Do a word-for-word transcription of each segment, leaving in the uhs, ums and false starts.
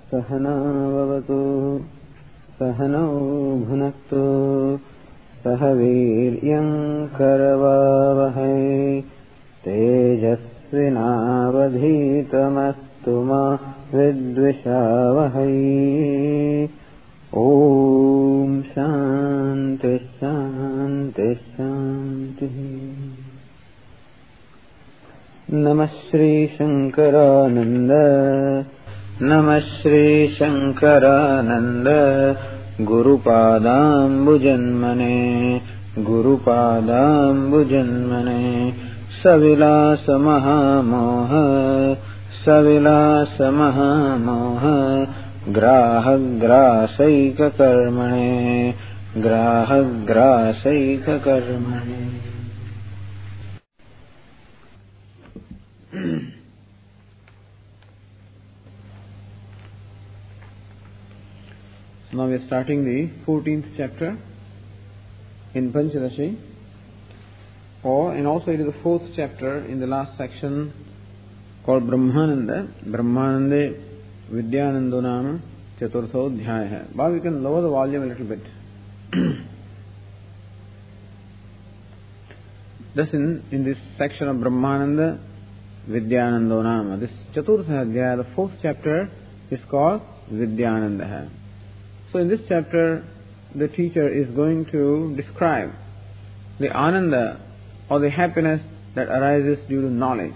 सहना भवतु सहनौ भुनक्तु सह वीर्यं करवावहै तेजस्विनावधीतमस्तु मा विद्विषावहै। ओम शांति शांति शांति। नमः श्री शंकरानंद नमः Shri Shankaranand गुरुपादाम्बुजन्मने गुरुपादाम्बुजन्मने सविलास महामोह सविलास महामोह ग्राहग्रासैककर्मणे ग्राहग्रासैककर्मणे। Now we are starting the fourteenth chapter in Panchadashi, or and also it is the fourth chapter in the last section called Brahmananda. Brahmanande Vidyanando Nama Chaturtho Dhyaya. But we can lower the volume a little bit. Thus in, in this section of Brahmananda Vidyanando Nama, this Chaturtha Dhyaya, the fourth chapter, is called Vidyananda. So in this chapter, the teacher is going to describe the ananda or the happiness that arises due to knowledge.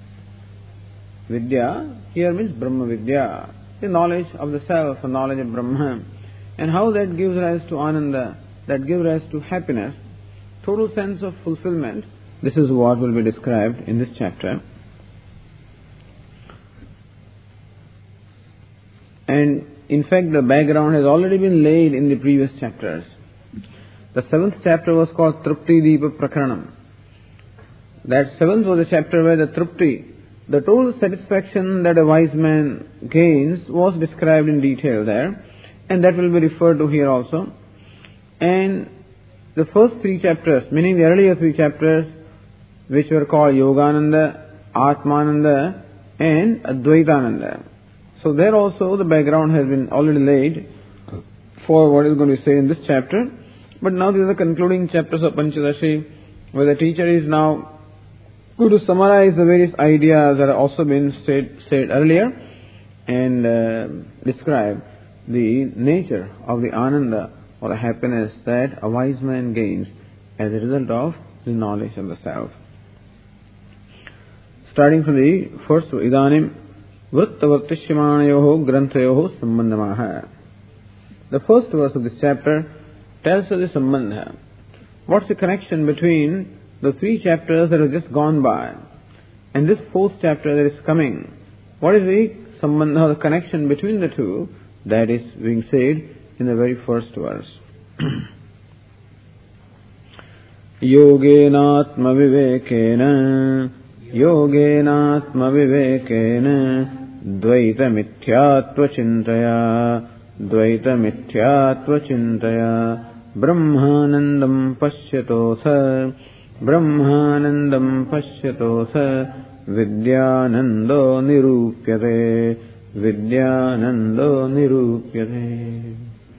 Vidya here means Brahma Vidya, the knowledge of the self, the knowledge of Brahman, and how that gives rise to ananda, that gives rise to happiness, total sense of fulfillment. This is what will be described in this chapter. And in fact, the background has already been laid in the previous chapters. The seventh chapter was called Trupti Deepa Prakaranam. That seventh was the chapter where the Trupti, the total satisfaction that a wise man gains, was described in detail there, and that will be referred to here also. And the first three chapters, meaning the earlier three chapters, which were called Yogananda, Atmananda, and Advaitananda. So there also the background has been already laid for what is going to be said in this chapter. But now these are the concluding chapters of Panchadashi, where the teacher is now going to summarize the various ideas that have also been said, said earlier, and uh, describe the nature of the ananda or the happiness that a wise man gains as a result of the knowledge of the self. Starting from the first, Idanim Vrittavartishyamanayoho Granthayoho Sambandhamaha. The first verse of this chapter tells us the Sambandha. What's the connection between the three chapters that have just gone by and this fourth chapter that is coming? What is the Sambandha, the connection between the two that is being said in the very first verse? Yogenatma vivekena Yogenatma vivekena Dvaita mithyatva chintaya Dvaita mithyatva chintaya Brahmanandam pashyatotha Brahmanandam pashyatotha Vidyanando nirupyate Vidyanando nirupyate.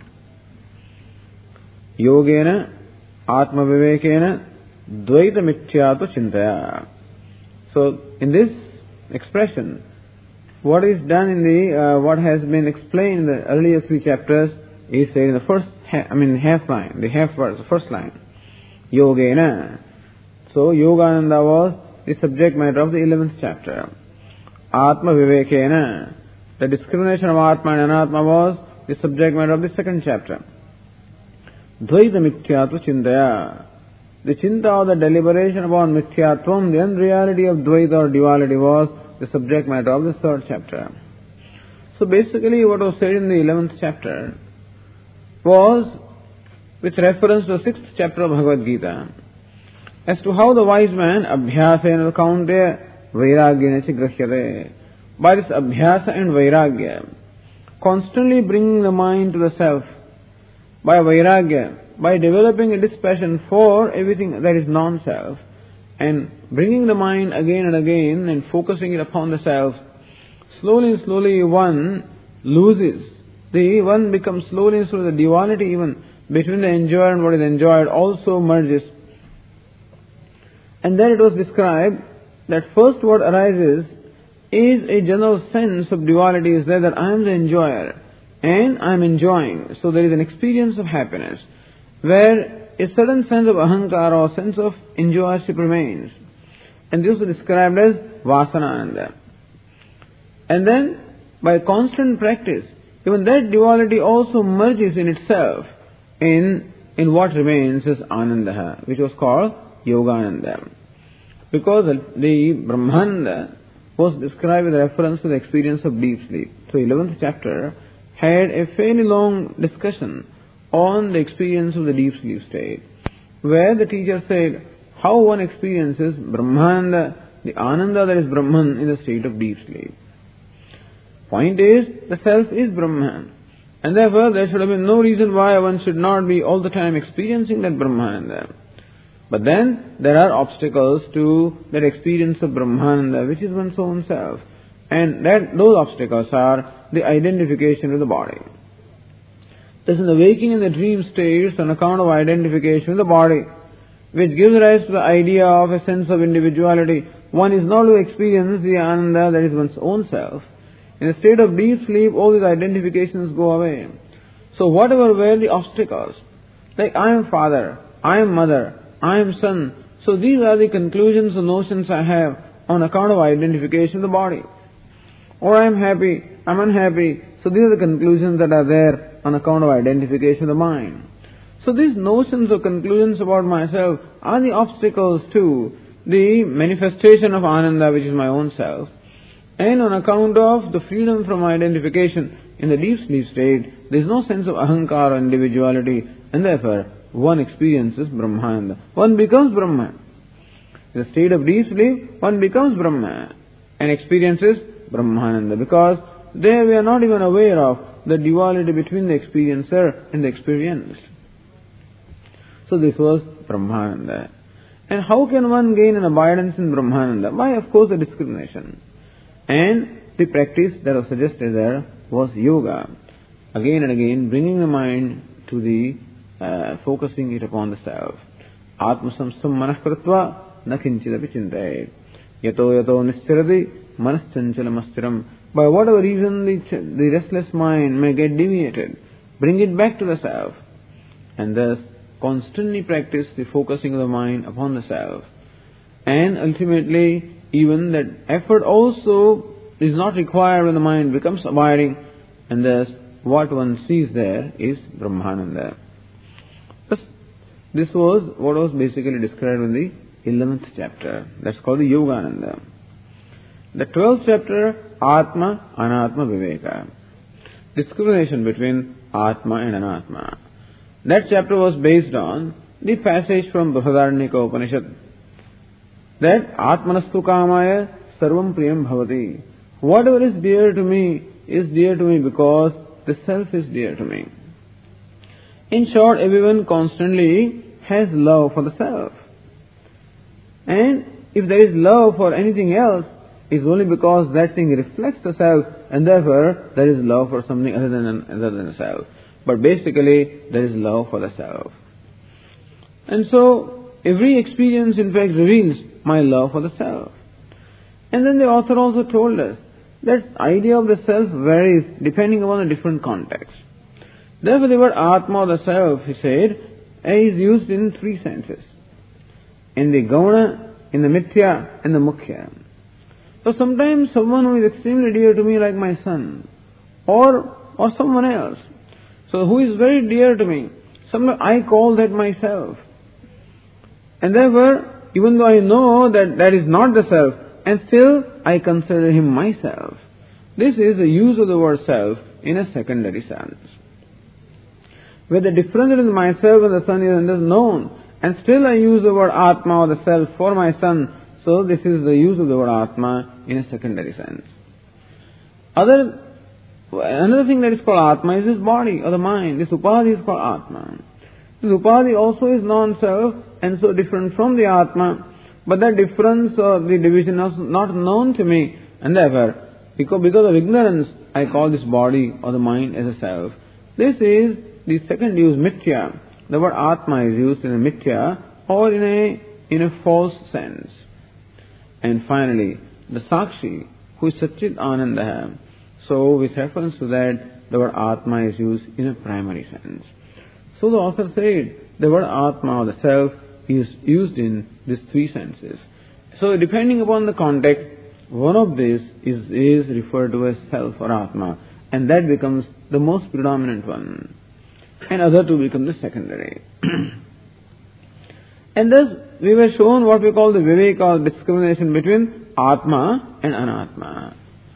Yogena Atma vivekena Dvaita mithyatva chintaya. So in this expression, what is done in the, uh, what has been explained in the earlier three chapters is said in the first, ha- I mean half line, the half verse, the first line. Yogena. So Yogananda was the subject matter of the eleventh chapter. Atma Vivekena. The discrimination of Atma and Anatma was the subject matter of the second chapter. Dvaita Mithyatva Chintaya. The Chinta or the deliberation about Mithyatvam, the unreality of Dvaita or duality, was the subject matter of the third chapter. So basically what was said in the eleventh chapter was with reference to the sixth chapter of Bhagavad Gita as to how the wise man abhyasena kaunteya vairagyena cha grahyate. By this abhyasa and vairagya, constantly bringing the mind to the self, by vairagya, by developing a dispassion for everything that is non-self, and bringing the mind again and again and focusing it upon the self, slowly and slowly one loses. The one becomes slowly and slowly, the duality even between the enjoyer and what is enjoyed also merges. And then it was described that first what arises is a general sense of duality is there, that I am the enjoyer and I am enjoying. So there is an experience of happiness where a certain sense of ahankara or sense of enjoyership remains. And this was described as vasanananda. And then by constant practice, even that duality also merges in itself in, in what remains as ananda, which was called yogananda. Because the Brahmananda was described with reference to the experience of deep sleep. So eleventh chapter had a fairly long discussion on the experience of the deep sleep state, where the teacher said how one experiences Brahmananda, the Ananda that is Brahman, in the state of deep sleep. Point is, the self is Brahman, and therefore there should have been no reason why one should not be all the time experiencing that Brahmananda. But then there are obstacles to that experience of Brahmananda, which is one's own self. And that those obstacles are the identification with the body. Thus in the waking and the dream states, on account of identification with the body, which gives rise to the idea of a sense of individuality, one is not to experience the Ananda that is one's own self. In a state of deep sleep, all these identifications go away. So whatever were the obstacles, like I am father, I am mother, I am son, so these are the conclusions or notions I have on account of identification of the body. Or I am happy, I am unhappy, so these are the conclusions that are there on account of identification of the mind. So these notions or conclusions about myself are the obstacles to the manifestation of Ananda, which is my own self. And on account of the freedom from identification in the deep sleep state, there is no sense of ahankara or individuality, and therefore one experiences Brahmananda. One becomes Brahman. In the state of deep sleep, one becomes Brahman and experiences Brahmananda, because there we are not even aware of the duality between the experiencer and the experience. So this was Brahmananda. And how can one gain an abidance in Brahmananda? By, of course, the discrimination. And the practice that was suggested there was yoga. Again and again, bringing the mind to the, uh, focusing it upon the self. Atma samsam manah kritva na kinchidapi chintayet. Yato yato nischarati manas chanchalamaschiram. By whatever reason the, the restless mind may get deviated, bring it back to the self. And thus, constantly practice the focusing of the mind upon the self. And ultimately, even that effort also is not required when the mind becomes abiding, and thus what one sees there is Brahmananda. Thus, this was what was basically described in the eleventh chapter. That's called the Yogananda. The twelfth chapter, Atma, Anatma, Viveka. Discrimination between Atma and Anatma. That chapter was based on the passage from Brihadaranyaka Upanishad, that Atmanastu Kamaya Sarvam Priyam Bhavati. Whatever is dear to me is dear to me because the self is dear to me. In short, everyone constantly has love for the self. And if there is love for anything else, it's only because that thing reflects the self, and therefore there is love for something other than other than the self. But basically, there is love for the self. And so, every experience in fact reveals my love for the self. And then the author also told us that idea of the self varies depending upon the different context. Therefore the word Atma, or the self, he said, is used in three senses. In the Gauna, in the Mithya, and the Mukhya. So sometimes someone who is extremely dear to me, like my son, or or someone else, so who is very dear to me, sometimes I call that myself. And therefore, even though I know that that is not the self, and still I consider him myself. This is the use of the word self in a secondary sense. Where the difference between myself and the son is known, and still I use the word Atma, or the self, for my son, so this is the use of the word Atma in a secondary sense. Other, another thing that is called Atma is this body, or the mind. This Upadhi is called Atma. This Upadhi also is non-self, and so different from the Atma, but that difference or the division is not known to me, and therefore Because, because of ignorance, I call this body or the mind as a self. This is the second use, mithya. The word Atma is used in a mithya or in a, in a false sense. And finally, the Sakshi, who is Satchit Ananda. So, with reference to that, the word Atma is used in a primary sense. So the author said, the word Atma or the self is used in these three senses. So depending upon the context, one of these is, is referred to as self or Atma, and that becomes the most predominant one. And other two become the secondary. And thus we were shown what we call the Viveka or discrimination between Atma and Anatma.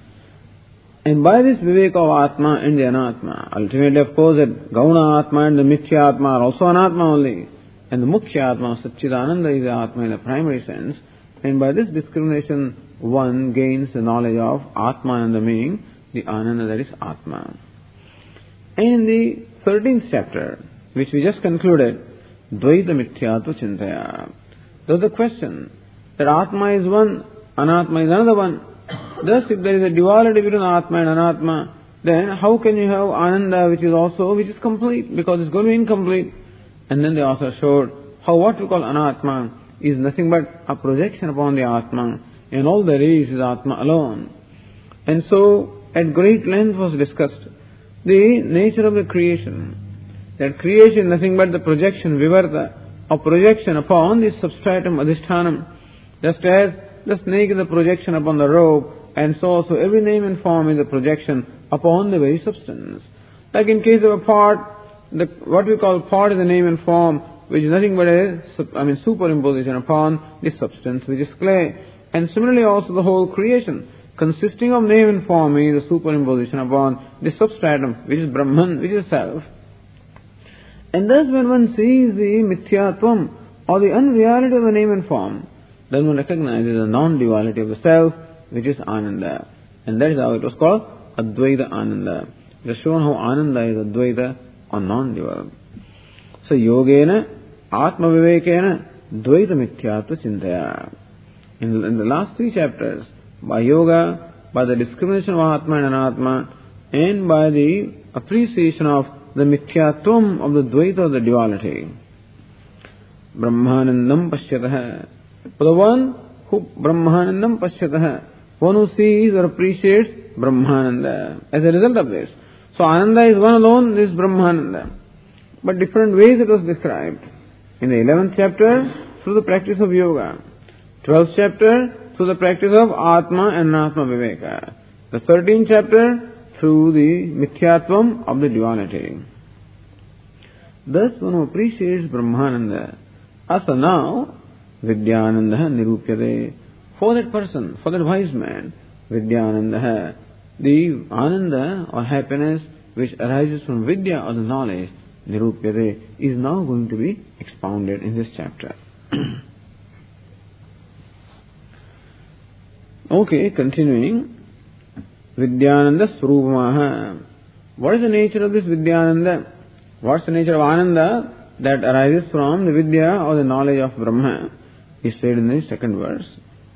And by this Viveka of Atma and the Anatma, ultimately of course that Gauna Atma and the Mithya Atma are also Anatma only. And the Mukhya Atma, Satchidananda, is the Atma in a primary sense. And by this discrimination, one gains the knowledge of Atmananda, meaning the Ananda that is Atma. And in the thirteenth chapter, which we just concluded, Dvaita Mithyatva Chintaya. There was a question that Atma is one, Anatma is another one. Thus, if there is a duality between Atma and Anatma, then how can you have Ananda which is also, which is complete, because it's going to be incomplete. And then the author showed how what we call Anatma is nothing but a projection upon the Atma, and all there is is Atma alone. And so, at great length was discussed the nature of the creation. That creation is nothing but the projection, vivarta, or projection upon the substratum adhishthanam. Just as the snake is a projection upon the rope, and so also every name and form is a projection upon the very substance. Like in case of a pot, the, what we call pot is a name and form, which is nothing but a, I mean, superimposition upon the substance, which is clay. And similarly also the whole creation, consisting of name and form, is a superimposition upon the substratum, which is Brahman, which is self. And thus when one sees the mithyatvam, or the unreality of the name and form, then one recognizes the non-duality of the self, which is Ananda. And that is how it was called Advaita Ananda. It is shown how Ananda is Advaita or non-dual. So Yogena, Atma Vivekena, Dvaita Mithyatva Chintaya. In, in the last three chapters, by yoga, by the discrimination of Atma and Anatma, and by the appreciation of the Mithyatvam of the Dvaita or the duality, Brahmanandam Pashyataha. For the one who Brahmanandam Pashyataha, one who sees or appreciates Brahmananda. As a result of this, so Ananda is one alone, this Brahmananda. But different ways it was described. In the eleventh chapter, through the practice of yoga. twelfth chapter, through the practice of Atma and Anatma Viveka. The thirteenth chapter, through the Mithyatvam of the duality. Thus, one who appreciates Brahmananda, asa now, Vidyananda Nirupyade. For that person, for that wise man, Vidyananda, the Ananda or happiness which arises from Vidya or the knowledge, Nirupyade, is now going to be expounded in this chapter. Okay, continuing. Vidyananda Swarupamaha. What is the nature of this Vidyananda? What's the nature of Ananda that arises from the Vidya or the knowledge of Brahma? Is said in the second verse.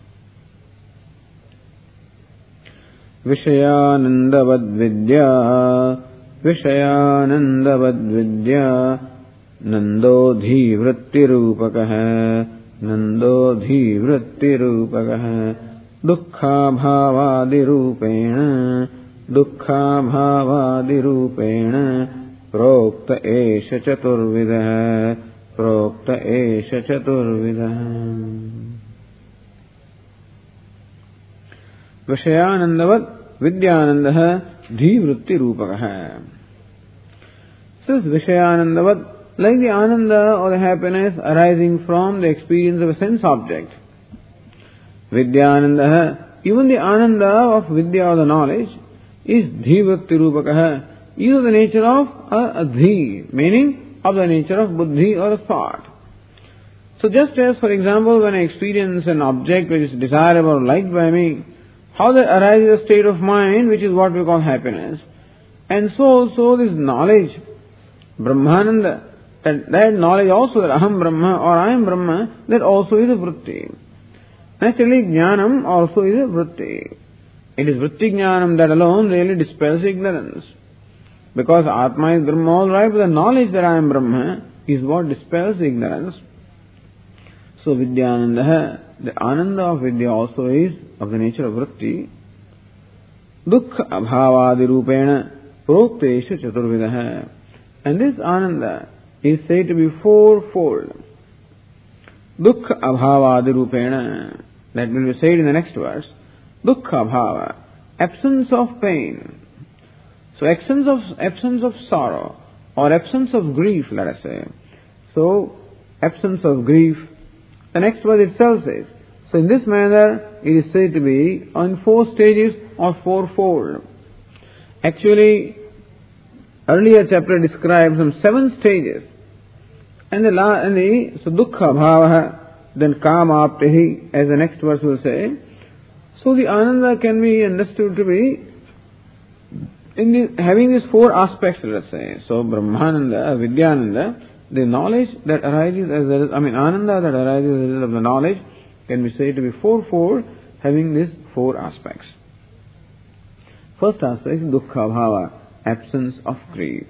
Vishayanandavad Vidya, Vishayanandavad Vidya, Nandodhi Vrittirupakaha, Nandodhi Vrittirupakaha, Dukkha Bhavadirupena, Dukkha Bhavadirupena, Prokta Esha Chaturvidaha, Prokta Esha Chaturvidaha. Vishayanandavad Vidyanandaha Dhivritti Rupakaha. This Vishayanandavad, like the Ananda or the happiness arising from the experience of a sense object. Vidyanandaha, even the Ananda of Vidya or the knowledge, is Dhivritti Rupakaha, is of the nature of a, a Dhi, meaning of the nature of Buddhi or a thought. So just as, for example, when I experience an object which is desirable or liked by me, how that arises a state of mind which is what we call happiness. And so also this knowledge, Brahmananda, that, that knowledge also that Aham Brahma or I am Brahma, that also is a vritti. Naturally, Jnanam also is a vritti. It is vritti jnanam that alone really dispels ignorance. Because Atma is Brahma, all right, but the knowledge that I am Brahma is what dispels ignorance. So Vidyananda, the Ananda of Vidya also is of the nature of vritti. Dukkha abhavadi rupena proktesha chaturvidaha. And this Ananda is said to be fourfold. Dukkha abhavadi rupena. That will be said in the next verse. Dukkha abhava. Absence of pain. So absence of, absence of sorrow or absence of grief, let us say. So absence of grief. The next verse itself says. So in this manner it is said to be on four stages or fourfold. Actually, earlier chapter describes some seven stages. And the, la, and the so dukkha bhavaha, then kama aptihi, as the next verse will say. So the ananda can be understood to be in the, having these four aspects, let's say. So Brahmananda, Vidyananda, the knowledge that arises as a result, I mean ananda that arises as a result of the knowledge can be said to be fourfold, having these four aspects. First aspect is dukkha bhava, absence of grief.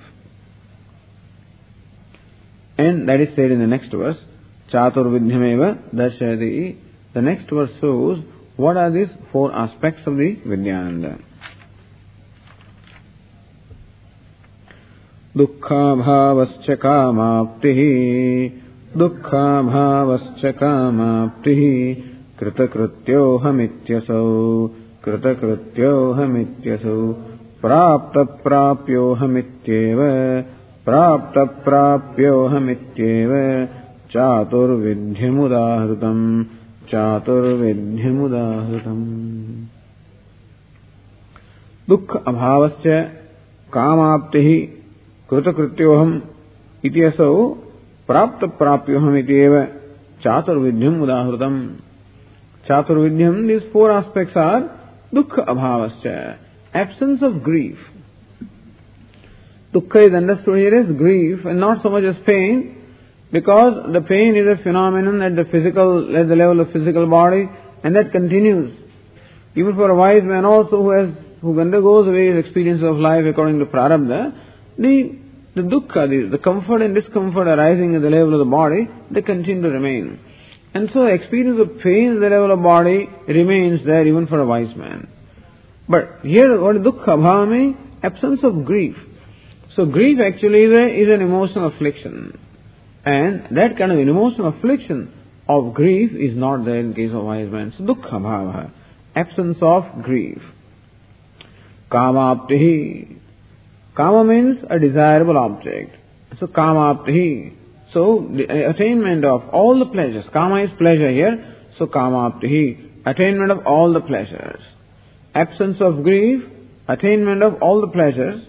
And that is said in the next verse, Chaturvidhyameva darshayati. The next verse shows what are these four aspects of the Vidyananda. Dukkha bhavascha kamaptihi, dukkha bhavascha kamaptihi, kritakrityohamityasau, kritakrityohamityasau, prapta prapyohamityeva, prapta prapyohamityeva, chaturvidhyamudahrutam, chaturvidhyamudahrutam. Dukkha abhavascha kamaptihi, kritakrityoham ityasau, prapta prapyoham ityeva, chaturvidhyam udahrutam. Chaturvidhyam, these four aspects are dukkha abhavascha, absence of grief. Dukkha is understood here as grief and not so much as pain, because the pain is a phenomenon at the physical, at the level of physical body, and that continues. Even for a wise man also who has, who undergoes various experiences of life according to prarabdha, the, the dukkha, the, the comfort and discomfort arising at the level of the body, they continue to remain. And so the experience of pain at the level of body remains there even for a wise man. But here what is dukkha bhava means? Absence of grief. So grief actually is, a, is an emotional affliction. And that kind of an emotional affliction of grief is not there in case of wise man. So dukkha bhava, absence of grief. Kama aptihi. Kama means a desirable object. So kama aptihi. So the attainment of all the pleasures. Kama is pleasure here. So kama aptihi. Attainment of all the pleasures. Absence of grief. Attainment of all the pleasures.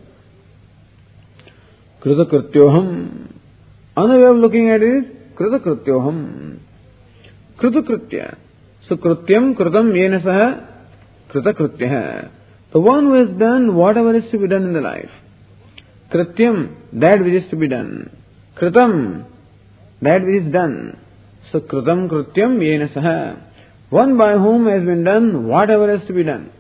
Kritakrityoham. Another way of looking at it is kritakrityoham. Kritakritya. So krityam kritam yena saha kritakritya. The one who has done whatever is to be done in the life. Krityam, that which is to be done. Kritam, that which is done. So kritam krityam yena saha. One by whom has been done whatever is to be done.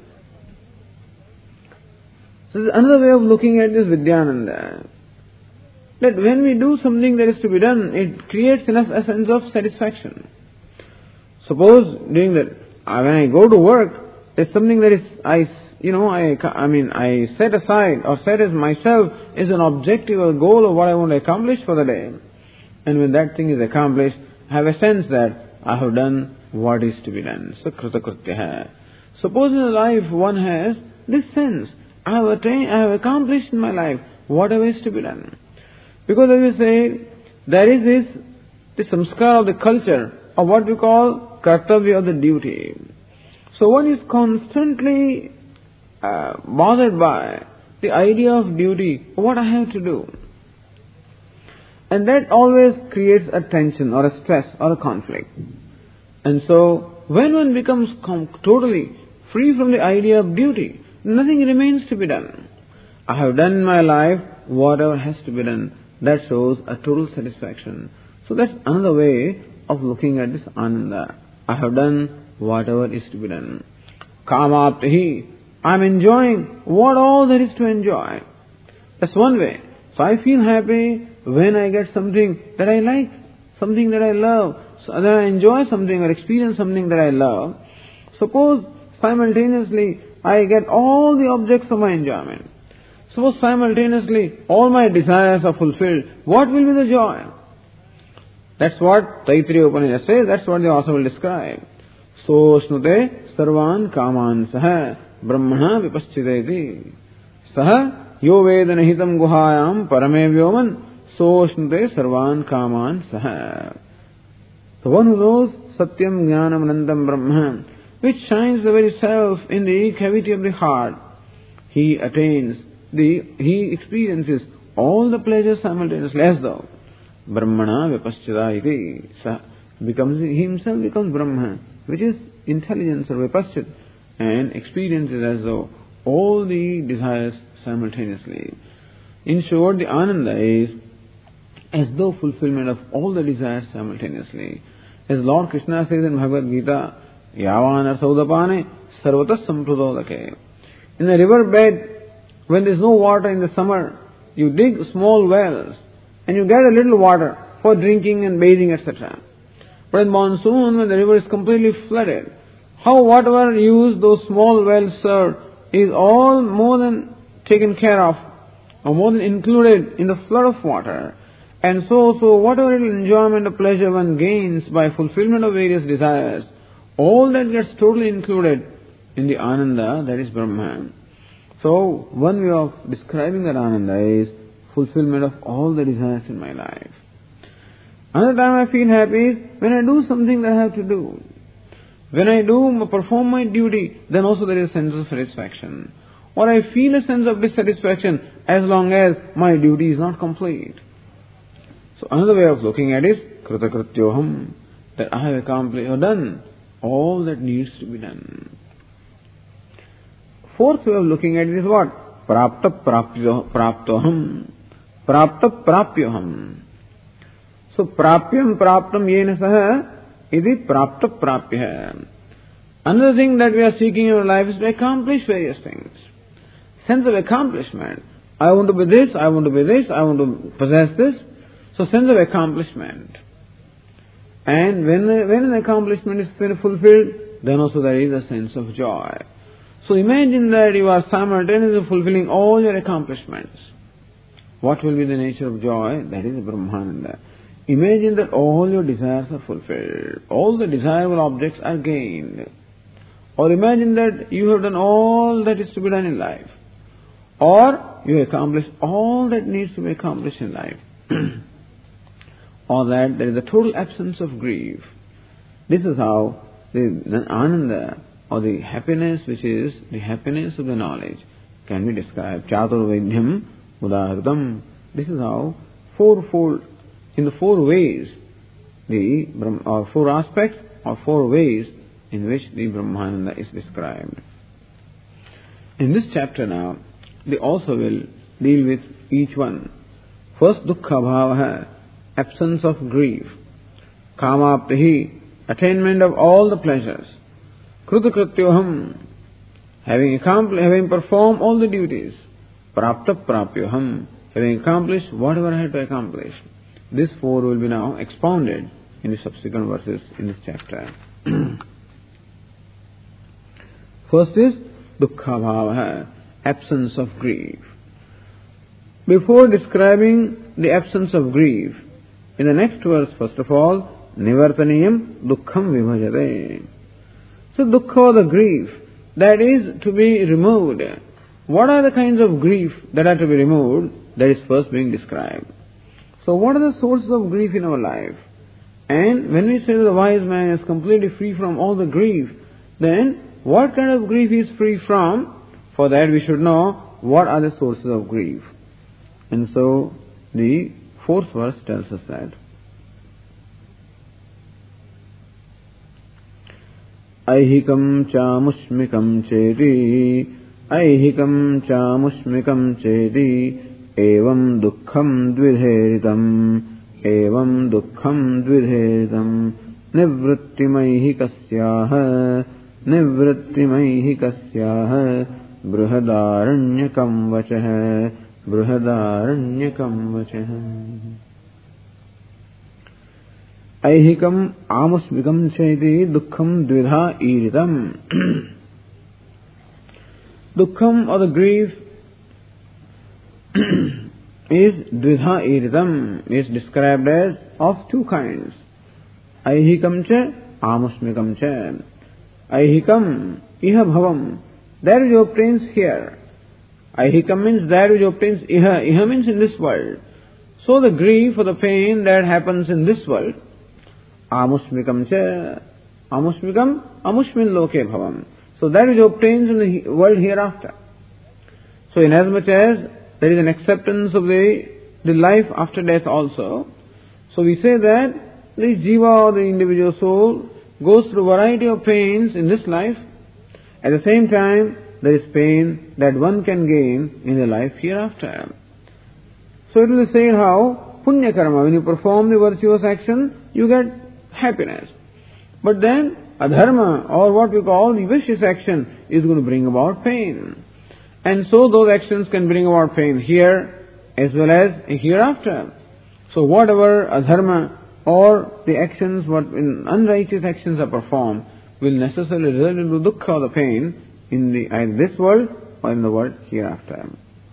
So this is another way of looking at this Vidyananda. That when we do something that is to be done, it creates in us a sense of satisfaction. Suppose during that, when I go to work, there's something that is, I, you know, I, I mean, I set aside or set as myself as an objective or goal of what I want to accomplish for the day. And when that thing is accomplished, I have a sense that I have done what is to be done. So kritakritya. Suppose in life one has this sense, I have attained, I have accomplished in my life whatever is to be done. Because as we say, there is this, this samskar of the culture of what we call kartavya, or the duty. So one is constantly uh, bothered by the idea of duty, what I have to do. And that always creates a tension or a stress or a conflict. And so when one becomes com- totally free from the idea of duty, nothing remains to be done. I have done in my life whatever has to be done. That shows a total satisfaction. So that's another way of looking at this ananda. I have done whatever is to be done. Kama aptihi. I'm enjoying what all there is to enjoy. That's one way. So I feel happy when I get something that I like, something that I love, so that I enjoy something or experience something that I love. Suppose simultaneously I get all the objects of my enjoyment. Suppose simultaneously all my desires are fulfilled. What will be the joy? That's what Taittiriya Upanishad says. That's what the author will describe. So snute sarvan kaman saha brahmana vipaschideti saha yo vedanahitam guhayam parame vyoman so snute sarvan kaman saha. The one who knows satyam jnanam anantam brahma, which shines the very self in the cavity of the heart, he attains the, he experiences all the pleasures simultaneously as though brahmana vipaschida iti sa becomes, he himself becomes Brahma, which is intelligence or vipaschid, and experiences as though all the desires simultaneously. In short, the ananda is as though fulfillment of all the desires simultaneously. As Lord Krishna says in Bhagavad Gita, Yavana saudapane sarvata sampradodake. In a river bed, when there is no water in the summer, you dig small wells and you get a little water for drinking and bathing, et cetera. But in monsoon, when the river is completely flooded, how whatever use those small wells serve is all more than taken care of, or more than included in the flood of water. And so, so whatever little enjoyment or pleasure one gains by fulfillment of various desires, all that gets totally included in the ananda, that is Brahman. So, one way of describing that ananda is fulfillment of all the desires in my life. Another time I feel happy is when I do something that I have to do. When I do perform my duty, then also there is a sense of satisfaction. Or I feel a sense of dissatisfaction as long as my duty is not complete. So another way of looking at it is kritakrityoham, that I have accomplished or done all that needs to be done. Fourth way of looking at it is what? Prapta praptoham. Prapta prapyoham. So prapyam praptam yena saha iti prapta prapya. Another thing that we are seeking in our life is to accomplish various things. Sense of accomplishment. I want to be this, I want to be this, I want to possess this. So sense of accomplishment. And when, when an accomplishment is fulfilled, then also there is a sense of joy. So imagine that you are simultaneously fulfilling all your accomplishments. What will be the nature of joy? That is Brahmananda. Imagine that all your desires are fulfilled. All the desirable objects are gained. Or imagine that you have done all that is to be done in life. Or you have accomplished all that needs to be accomplished in life. Or that there is a total absence of grief. This is how the, the ananda, or the happiness which is the happiness of the knowledge, can be described. Chaturvaidhyam udahritam. This is how fourfold, in the four ways, the or four aspects or four ways in which the Brahmananda is described. In this chapter now, they also will deal with each one. First, dukkha bhavaha, absence of grief. Kamaptihi, attainment of all the pleasures. Kritakrityoham, having accomplished, having performed all the duties. Prapta prapyoham, having accomplished whatever I had to accomplish. These four will be now expounded in the subsequent verses in this chapter. First is dukkha bhavaha, absence of grief. Before describing the absence of grief, in the next verse, first of all, nivartaniyam dukkham vibhajate. So dukkha, the grief that is to be removed. What are the kinds of grief that are to be removed? That is first being described. So what are the sources of grief in our life? And when we say that the wise man is completely free from all the grief, then what kind of grief he is free from? For that we should know what are the sources of grief. And so the fourth verse tells us that. Aihikam cha mushmikam cheti, aihikam cha mushmikam cheti, evam dukkham dvidheritam, evam dukkham dvidheritam, nivrittimaihi kasyaha, nivrittimaihi kasyaha, बृहदारण्यकं वचः बृहदारण्यकं वचः ऐहिकम् आमुष्मिकं चेति दुःखं द्विधा ईरितम्. Dukham or the grief is dvidha iritam, is described as of two kinds. Aihikam cha, amusmikam cha. Aihikam, iha bhavam, that which obtains here. Aihikam means that which obtains iha, iha means in this world. So the grief or the pain that happens in this world, amusmikam cha, amusmikam, amushmin loke bhavam. So that which obtains in the world hereafter. So inasmuch as there is an acceptance of the, the life after death also, so we say that the jiva or the individual soul goes through a variety of pains in this life. At the same time, there is pain that one can gain in the life hereafter. So it will be said how punya karma, when you perform the virtuous action, you get happiness. But then adharma, or what we call the vicious action, is going to bring about pain. And so those actions can bring about pain here as well as hereafter. So whatever adharma or the actions, what in unrighteous actions are performed, will necessarily result into dukkha or the pain in the either this world or in the world hereafter.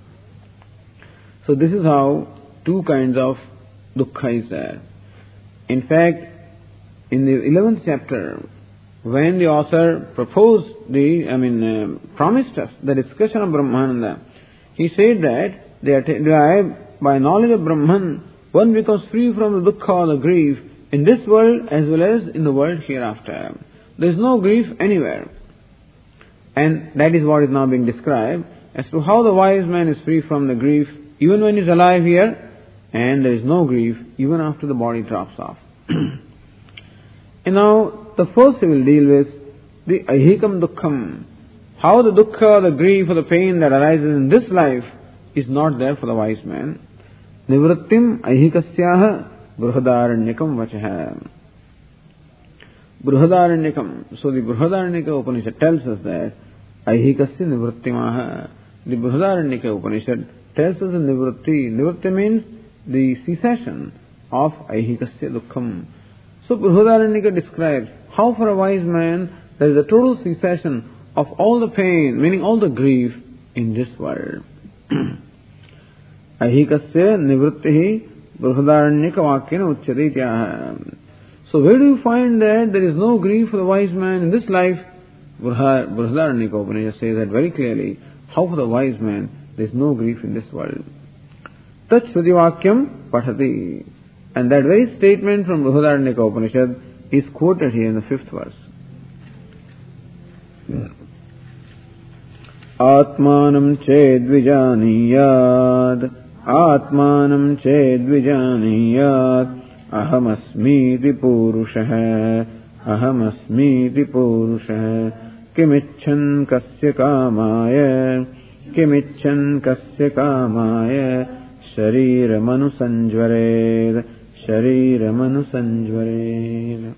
So this is how two kinds of dukkha is there. In fact, in the eleventh chapter, when the author proposed the, I mean, uh, promised us the discussion of Brahmananda, he said that they are derived by knowledge of Brahman, one becomes free from the dukkha or the grief in this world as well as in the world hereafter. There is no grief anywhere. And that is what is now being described as to how the wise man is free from the grief even when he is alive here, and there is no grief even after the body drops off. And now, the first we will deal with the ahikam dukkham. How the dukkha, the grief, or the pain that arises in this life is not there for the wise man. Nivrittim ahikasyaha bruhadaranyakam vachaha. Bruhadaranyakam. So the Bruhadaranyaka Upanishad tells us that ahikasya nivrittimaha. The Bruhadaranyaka Upanishad tells us the nivritti. Nivritti means the cessation of ahikasya dukkham. So Bruhadaranyaka describes how for a wise man there is a total cessation of all the pain, meaning all the grief in this world. Ahikasya nivrittihi Bruhadaranyaka vakyena uchyate. So where do you find that there is no grief for the wise man in this life? Bruhadaranyaka Upanishad says that very clearly. How for the wise man there is no grief in this world. Tat Shruti Vakyam Pathati. And that very statement from Bruhadaranyaka Upanishad is quoted here in the fifth verse. Atmanam ched vijaniyad, Atmanam ched vijaniyad, Ahamasmiti purushah, Ahamasmiti purushah, Kimicchan kasya kamaya, Kimicchan kasya kamaya, Sharira manu sanjvared, Sharira manu sanjvared.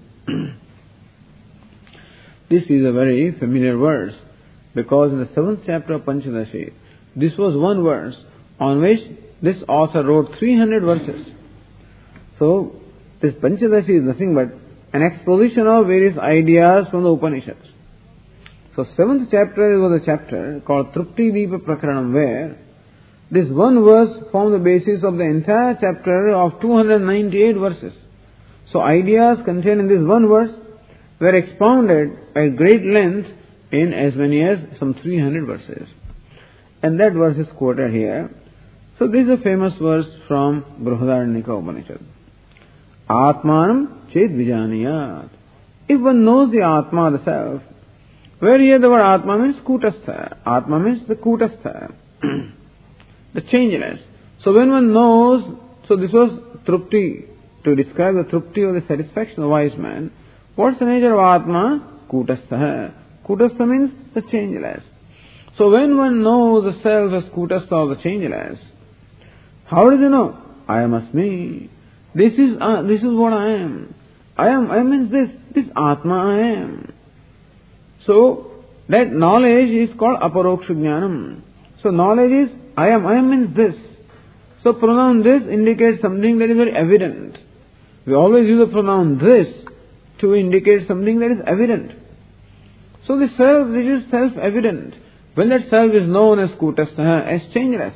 This is a very familiar verse, because in the seventh chapter of Panchadashi, this was one verse on which this author wrote three hundred verses. So, this Panchadashi is nothing but an exposition of various ideas from the Upanishads. So, seventh chapter was a chapter called Trupti Deepa Prakaranam, where this one verse formed the basis of the entire chapter of two hundred ninety-eight verses. So ideas contained in this one verse were expounded at great length in as many as some three hundred verses. And that verse is quoted here. So this is a famous verse from Bruhadaranyaka Upanishad. Atmanam ched vijaniyat. If one knows the Atma, the self, where here the word Atma means kutastha. Atma means the kutastha. The changeless. So when one knows, so this was trupti, to describe the trupti or the satisfaction of the wise man. What's the nature of Atma? Kutastha. Kutastha means the changeless. So when one knows the self as kutastha or the changeless, how does he know? I am asmi. This is uh, this is what I am. I am. I means this. This Atma I am. So That knowledge is called aparoksha jnanam. So knowledge is, I am, I am means this. So pronoun this indicates something that is very evident. We always use the pronoun this to indicate something that is evident. So the self, this is self-evident. When that self is known as kutastaha, as changeless.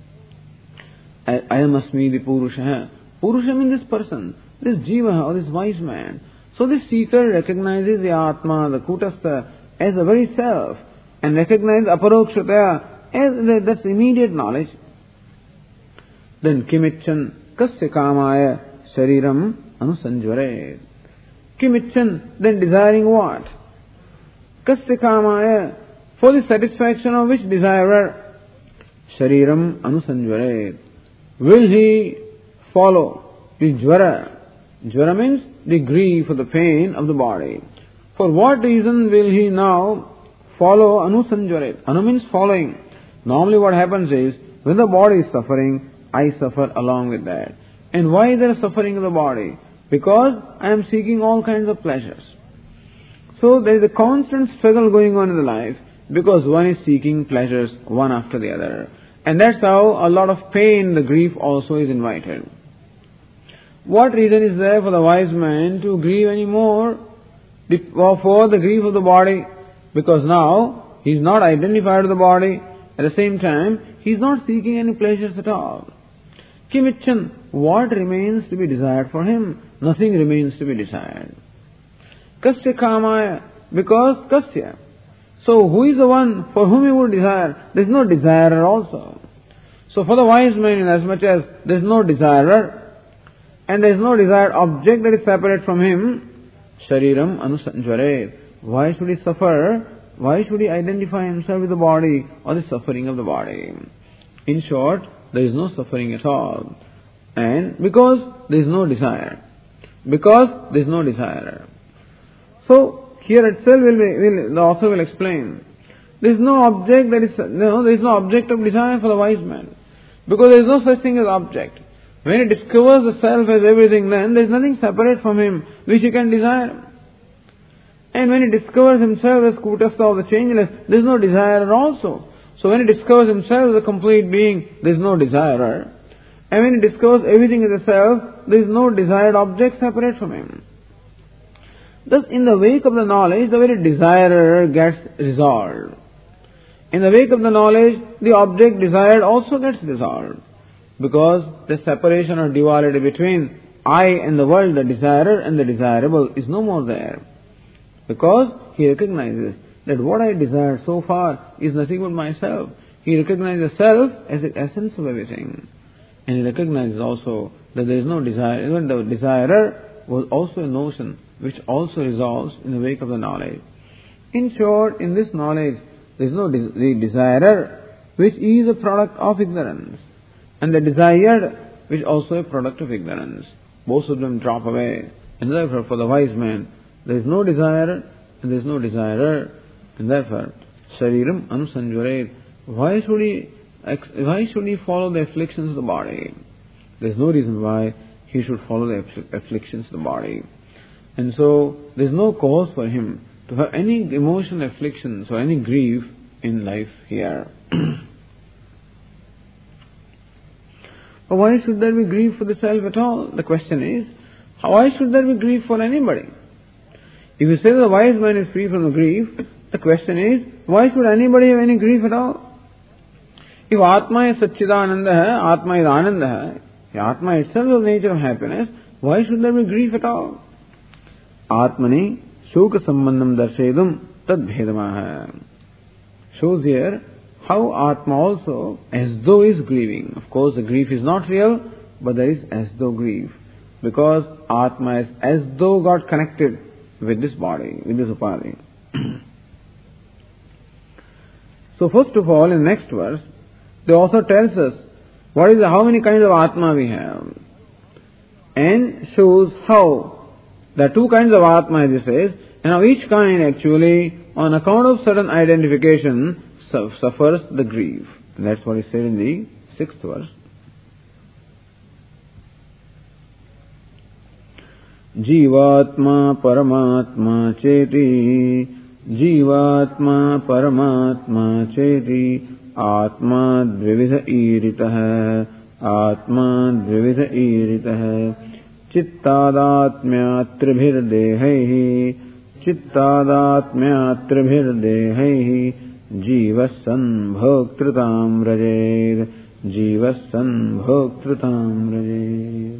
Ayam asmi the purusha. Purusha means this person, this jiva or this wise man. So the seeker recognizes the atma, the kutastha, as the very self, and recognizes aparokshata as the, that's immediate knowledge. Then kimichan kasya kamaya shariram anusanjvare. Kimichan, then desiring what? Kasya kamaya, for the satisfaction of which desirer? Shariram anusanjvare. Will he follow the jvara? Jvara means the grief or the pain of the body. For what reason will he now follow anusanjvare? Anu means following. Normally what happens is, when the body is suffering, I suffer along with that. And why is there suffering in the body? Because I am seeking all kinds of pleasures. So there is a constant struggle going on in the life, because one is seeking pleasures one after the other. And that's how a lot of pain, the grief also is invited. What reason is there for the wise man to grieve any more for the grief of the body? Because now he is not identified with the body. At the same time, he is not seeking any pleasures at all. Kimichan, what remains to be desired for him? Nothing remains to be desired. Kasya kamaya, because kasya. So who is the one for whom he would desire? There is no desirer also. So for the wise man, in as much as there is no desirer, and there is no desired object that is separate from him, shariram anusanjvare. Why should he suffer? Why should he identify himself with the body or the suffering of the body? In short, there is no suffering at all. And because there is no desire. Because there is no desire. So, here itself will be, will, the author will explain. There is no object that is, no, there is no object of desire for the wise man. Because there is no such thing as object. When he discovers the self as everything, then there is nothing separate from him which he can desire. And when he discovers himself as kutastha of the changeless, there is no desirer also. So when he discovers himself as a complete being, there is no desirer. And when he discovers everything as a self, there is no desired object separate from him. Thus, in the wake of the knowledge, the very desirer gets resolved. In the wake of the knowledge, the object desired also gets dissolved. Because the separation or duality between I and the world, the desirer and the desirable, is no more there. Because he recognizes that what I desire so far is nothing but myself. He recognizes self as the essence of everything. And he recognizes also that there is no desire. Even the desirer was also a notion which also resolves in the wake of the knowledge. In short, in this knowledge, there is no de- the desirer which is a product of ignorance, and the desired which also a product of ignorance. Both of them drop away. And therefore, for the wise man, there is no desire and there is no desirer, and therefore, shariram anusanjvare. Why should he, why should he follow the afflictions of the body? There is no reason why he should follow the afflictions of the body. And so, there is no cause for him to have any emotional afflictions or any grief in life here. But why should there be grief for the self at all? The question is, why should there be grief for anybody? If you say that the wise man is free from the grief, the question is, why should anybody have any grief at all? If Atma is Satchidananda, Atma is Ananda, Atma itself is the nature of happiness, why should there be grief at all? Atmani Shoka Sambandham Darshedum Tad Bhedamaha. Shows here how Atma also as though is grieving. Of course, the grief is not real, but there is as though grief. Because Atma is as though got connected with this body, with this upadhi. So first of all, in the next verse, the author tells us what is the, how many kinds of Atma we have, and shows how there are two kinds of Atma, as he says, and how each kind actually, on account of certain identification, suffers the grief. And that's what he said in the sixth verse. Jivatma Paramatma Cheti Jivatma Paramatma Cheti Atma Dvividha Iritah Atma Dvividha Iritah Chittadatmya Tribhir Dehaihi Chittadatmya Tribhir Dehaihi Jivasan Bhoktritam Rajed Jivasan Bhoktritam Rajed.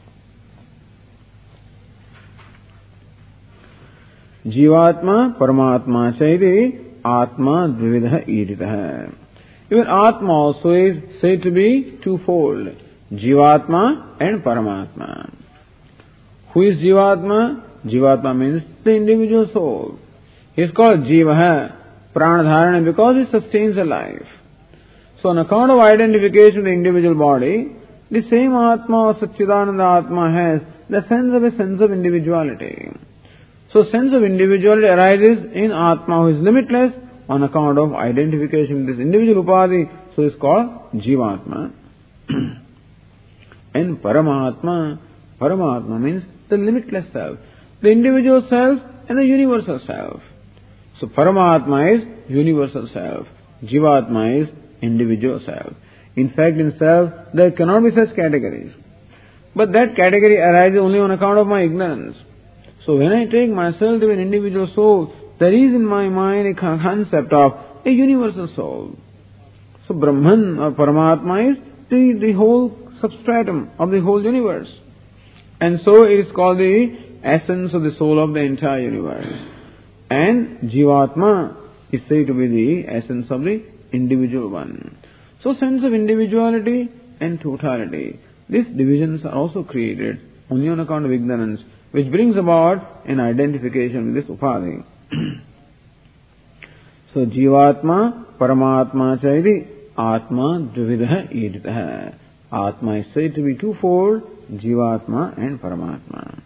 Jivatma Paramatma Chaiti Atma Dvividha Iritah. Even Atma also is said to be twofold, Jivatma and Paramatma. Who is Jivatma? Jivatma means the individual soul. He is called Jivaha, Pranadharana, because he sustains a life. So on account of identification with the individual body, the same Atma or Satchidananda Atma has the sense of a sense of individuality. So sense of individuality arises in Atma who is limitless on account of identification with this individual upadhi, so it's called Jivatma. And Paramatma, Paramatma means the limitless self, the individual self and the universal self. So Paramatma is universal self, Jivatma is individual self. In fact, in self there cannot be such categories. But that category arises only on account of my ignorance. So when I take myself to an individual soul, there is in my mind a concept of a universal soul. So Brahman or Paramatma is the, the whole substratum of the whole universe. And so it is called the essence of the soul of the entire universe. And Jivatma is said to be the essence of the individual one. So sense of individuality and totality, these divisions are also created only on account of ignorance, which brings about an identification with this upadhi. So Jivatma, Paramatma Chaiti, Atma Dvividha Iritah. Atma is said to be twofold, Jivatma and Paramatma.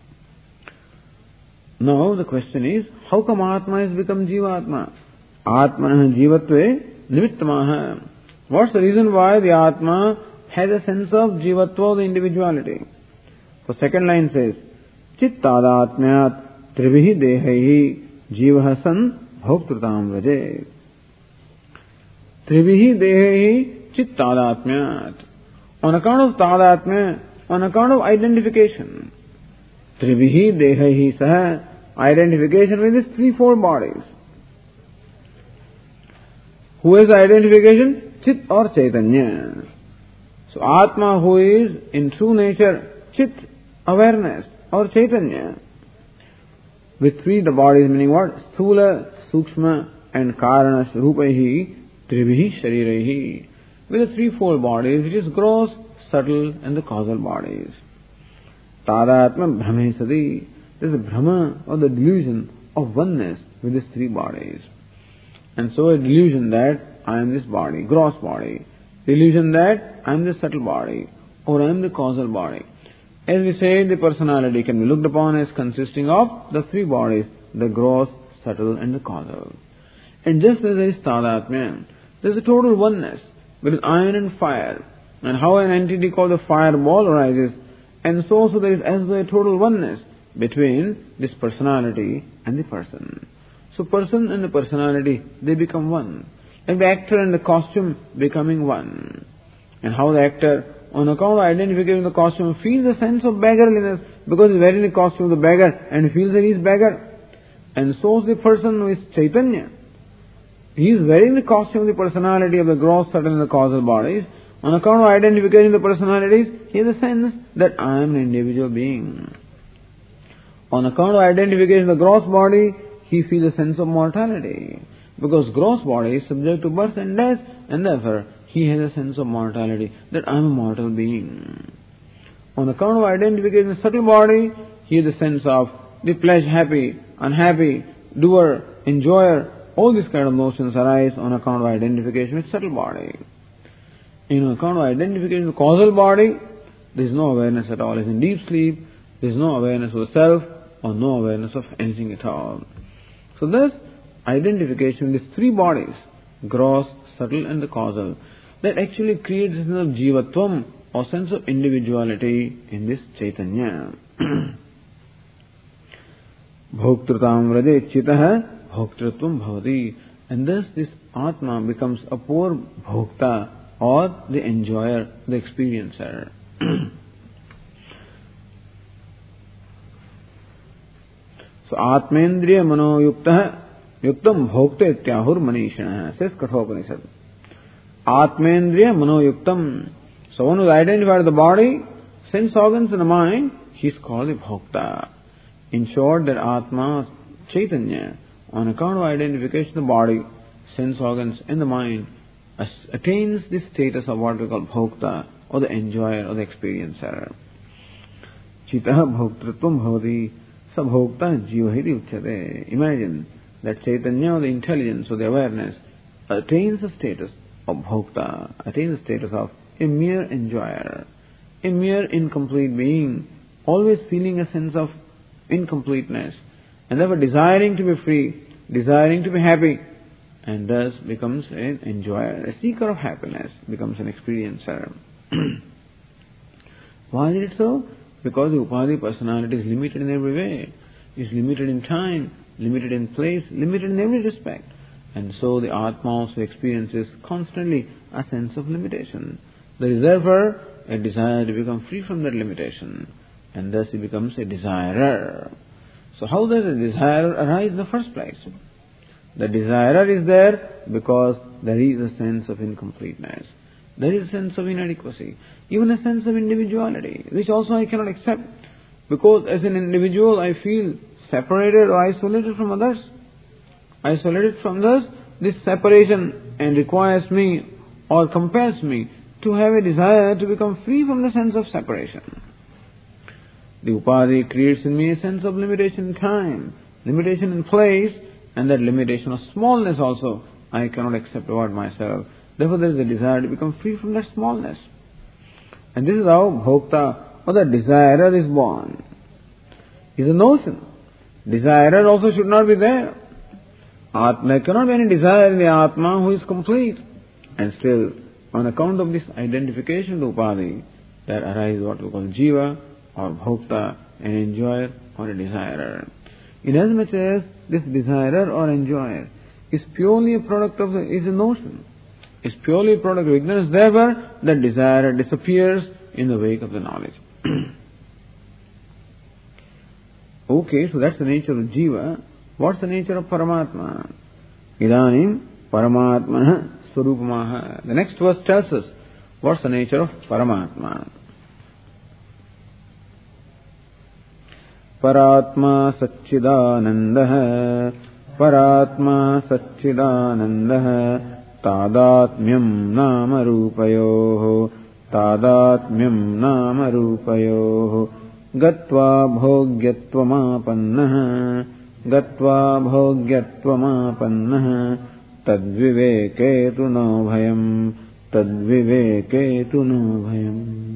Now the question is, how come Atma has become Jivatma? Atmanah Jivatve Nimittamaha. What's the reason why the Atma has a sense of Jivatva, the individuality? The second line says, Chittadatmyat Trivihi Dehaihi Jivahasan Bhoktritam Raje. Trivihi Dehaihi Chittadatmyat. On account of Tadatmya, on account of identification. Trivihi Dehaihi Saha. Identification with these three-fold bodies. Who is identification? Chit or Chaitanya. So Atma, who is in true nature Chit, awareness or Chaitanya. With three the bodies, meaning what? Sthula, Sukshma and Karana Rupahi Trivihi Sharirahi. With the threefold bodies, which is gross, subtle and the causal bodies. Tadatma Brahme Sadi. There is a Brahma or the delusion of oneness with these three bodies. And so a delusion that I am this body, gross body. Delusion that I am the subtle body or I am the causal body. As we say, the personality can be looked upon as consisting of the three bodies, the gross, subtle and the causal. And just as there is Tadatmya, there is a total oneness with iron and fire. And how an entity called the fireball arises, and so also there is as though a total oneness between this personality and the person. So person and the personality, they become one. Like the actor and the costume becoming one. And how the actor, on account of identification with the costume, feels a sense of beggarliness because he is wearing the costume of the beggar and feels that he is beggar. And so is the person who is Chaitanya. He is wearing the costume of the personality of the gross, subtle and the causal bodies. On account of identification with the personalities, he has a sense that I am an individual being. On account of identification with the gross body, he feels a sense of mortality. Because gross body is subject to birth and death, and therefore he has a sense of mortality, that I am a mortal being. On account of identification with the subtle body, he has a sense of the pleasure, happy, unhappy, doer, enjoyer. All these kind of notions arise on account of identification with subtle body. In account of identification with the causal body, there is no awareness at all. He is in deep sleep, there is no awareness of the self, or no awareness of anything at all. So thus, identification with these three bodies, gross, subtle and the causal, that actually creates a sense of jivatvam or sense of individuality in this Chaitanya. Bhoktritam vraje chitaha bhoktritvam bhavati. And thus this Atma becomes a poor bhokta or the enjoyer, the experiencer. So Atmendriya Mano Yukta Yuktam Bhokta Ityahur Manishana, says Kathopanishad. Atmendriya Mano Yuktam. So one who identified the body, sense organs and the mind, he is called a Bhokta. In short, that Atma, Chaitanya, on account of identification of the body, sense organs and the mind, attains this status of what we call Bhokta, or the enjoyer or the experiencer. Chitaha Bhoktritvam Bhavati Sabhokta Jivahiti Uchyate. Imagine that Chaitanya, or the intelligence or the awareness, attains the status of Bhokta, attains the status of a mere enjoyer, a mere incomplete being, always feeling a sense of incompleteness, and therefore desiring to be free, desiring to be happy, and thus becomes an enjoyer, a seeker of happiness, becomes an experiencer. Why is it so? Because the Upadhi personality is limited in every way, is limited in time, limited in place, limited in every respect. And so the Atma also experiences constantly a sense of limitation. There is therefore a desire to become free from that limitation, and thus he becomes a desirer. So how does a desire arise in the first place? The desirer is there because there is a sense of incompleteness. There is a sense of inadequacy, even a sense of individuality, which also I cannot accept, because as an individual I feel separated or isolated from others. Isolated from others, this separation and requires me or compels me to have a desire to become free from the sense of separation. The Upadhi creates in me a sense of limitation in time, limitation in place, and that limitation of smallness also I cannot accept about myself. Therefore there is a desire to become free from that smallness. And this is how Bhokta, or the desirer, is born. Is a notion. Desirer also should not be there. Atma, there cannot be any desire in the Atma who is complete. And still, on account of this identification to Upadhi, there arises what we call Jiva, or Bhokta, an enjoyer or a desirer. Inasmuch as this desirer or enjoyer is purely a product of the, is a notion, is purely a product of ignorance, therefore that desire disappears in the wake of the knowledge. Okay, so that's the nature of Jiva. What's the nature of Paramatma? Idanim Paramatma Swarupamaha. The next verse tells us what's the nature of Paramatma. Paratma Satchidanandaha Paratma Satchidanandaha Tadatmyam Nama Rupayoho Tadatmyam Nama Rupayoho Gatva Bhogyattvamapannaha Gatva Bhogyattvamapannaha Tadviveke tu no bhayam Tadviveke tu no bhayam.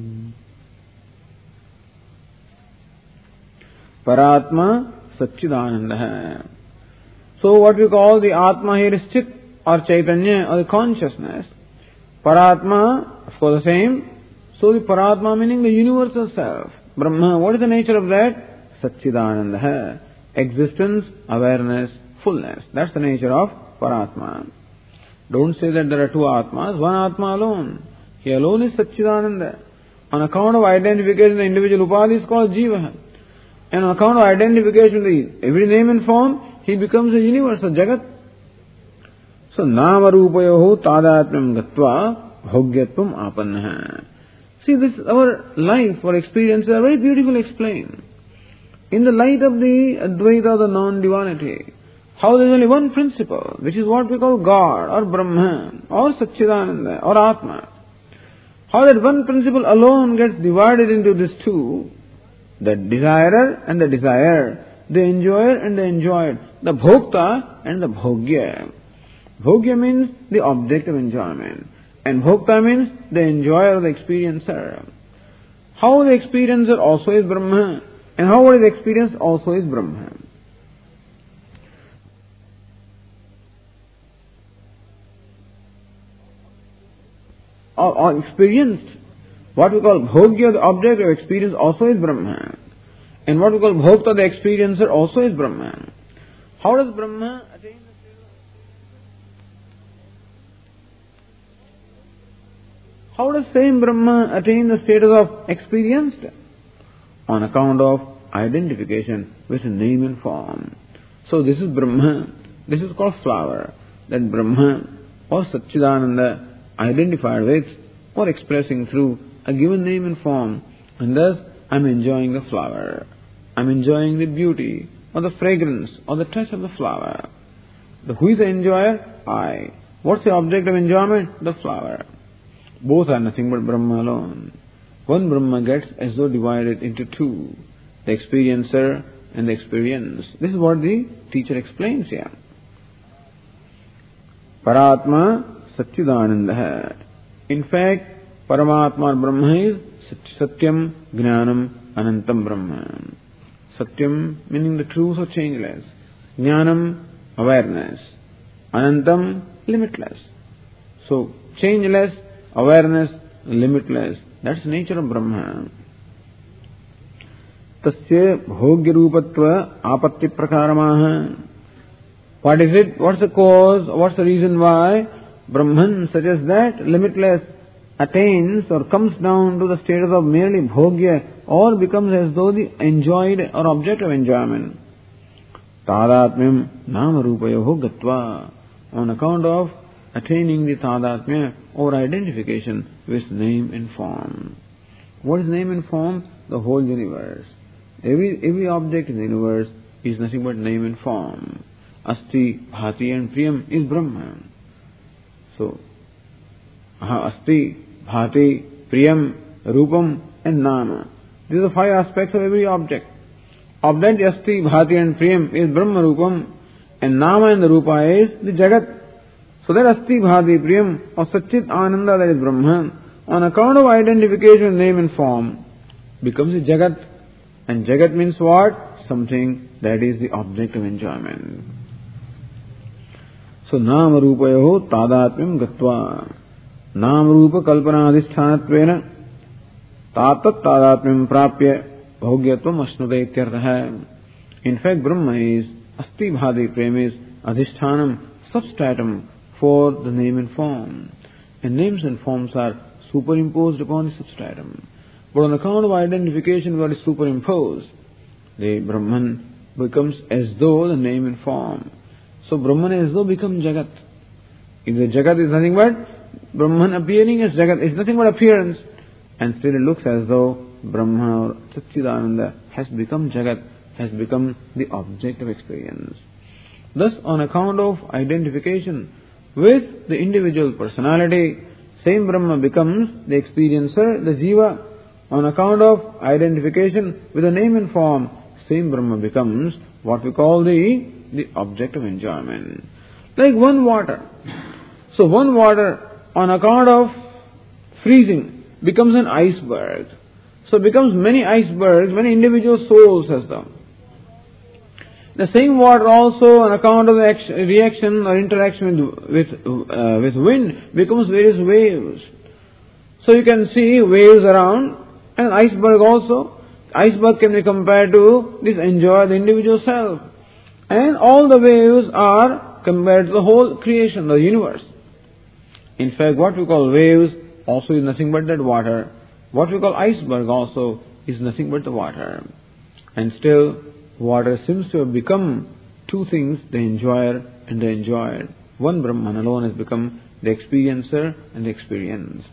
Paratma Satchidananda. So what we call the Atma here is Chit or Chaitanya or the consciousness. Paratma, of course the same. So the Paratma meaning the universal self. Brahma, what is the nature of that? Satchidananda. Existence, awareness, fullness. That's the nature of Paratma. Don't say that there are two Atmas, one Atma alone. He alone is Satchidananda. On account of identification, the individual Upadhi is called Jiva. And on account of identification with every name and form, he becomes a universal Jagat. So, Nama Rupayoho Tadatmyam Gatva Bhogyatvam Apannaha. See, this our life or experiences are very beautifully explained. In the light of the Advaita, the non-divinity, how there is only one principle, which is what we call God, or Brahman, or Satchidananda, or Atma. How that one principle alone gets divided into these two, the desirer and the desire, the enjoyer and the enjoyed, the bhokta and the bhogya. Bhogya means the object of enjoyment, and bhokta means the enjoyer or the experiencer. How the experiencer also is Brahma, and how what is experienced also is Brahma. Or, or experienced. What we call bhogya, the object of experience, also is Brahman. And what we call bhokta, the experiencer, also is Brahman. How does Brahma attain the state of... How does same Brahma attain the status of experienced? On account of identification with name and form. So this is Brahma. This is called flower. That Brahma or Satchidananda identified with or expressing through a given name and form, and thus I am enjoying the flower. I am enjoying the beauty or the fragrance or the touch of the flower. The, who is the enjoyer? I. What's the object of enjoyment? The flower. Both are nothing but Brahma alone. One Brahma gets as though divided into two, the experiencer and the experience. This is what the teacher explains here. Paratma Satchidananda. In fact, Paramatma or Brahma is Satyam, Jnanam, Anantam Brahma. Satyam meaning the truth or changeless. Jnanam, awareness. Anantam, limitless. So, changeless, awareness, limitless. That's the nature of Brahma. Tasya bhogya rupatva apatti prakaramaha. What is it? What's the cause? What's the reason why Brahman, such as that, limitless, attains or comes down to the status of merely bhogya or becomes as though the enjoyed or object of enjoyment? Tadatmyam nama rupayoho gatva. On account of attaining the tadatmya or identification with name and form. What is name and form? The whole universe. Every, every object in the universe is nothing but name and form. Asti, Bhati and Priyam is Brahman. So, Asti, Bhati, Priyam, Rupam and Nama. These are the five aspects of every object. Of that, Asti, Bhati and Priyam is Brahma Rupam, and Nama and the Rupa is the Jagat. So that Asti, Bhati, Priyam or Satchit Ananda, that is Brahman, on account of identification of name and form, becomes the Jagat. And Jagat means what? Something that is the object of enjoyment. So, Nama Rupayoho Tadatmyam Gatva. Nama Rupa Kalpanadhisthanatvena Tatat Tadatmyam Prapya Bhogyatvam Ashnute Ityartha. In fact, Brahma is Asti Bhadi Prem is Adhishthanam, substratum for the name and form. And names and forms are superimposed upon the substratum. But on account of identification what is superimposed, the Brahman becomes as though the name and form. So Brahman as though becomes Jagat. If the Jagat is nothing but Brahman appearing as Jagat, is nothing but appearance. And still it looks as though Brahma or Satchidananda has become Jagat, has become the object of experience. Thus, on account of identification with the individual personality, same Brahma becomes the experiencer, the Jiva. On account of identification with the name and form, same Brahma becomes what we call the, the object of enjoyment. Like one water. So one water, on account of freezing, becomes an iceberg. So becomes many icebergs, many individual souls as them. The same water also, on account of the action, reaction or interaction with, with, uh, with wind, becomes various waves. So you can see waves around, and iceberg also. Iceberg can be compared to this enjoy, the individual self. And all the waves are compared to the whole creation, the universe. In fact, what we call waves also is nothing but that water. What we call iceberg also is nothing but the water. And still, water seems to have become two things, the enjoyer and the enjoyed. One Brahman alone has become the experiencer and the experienced.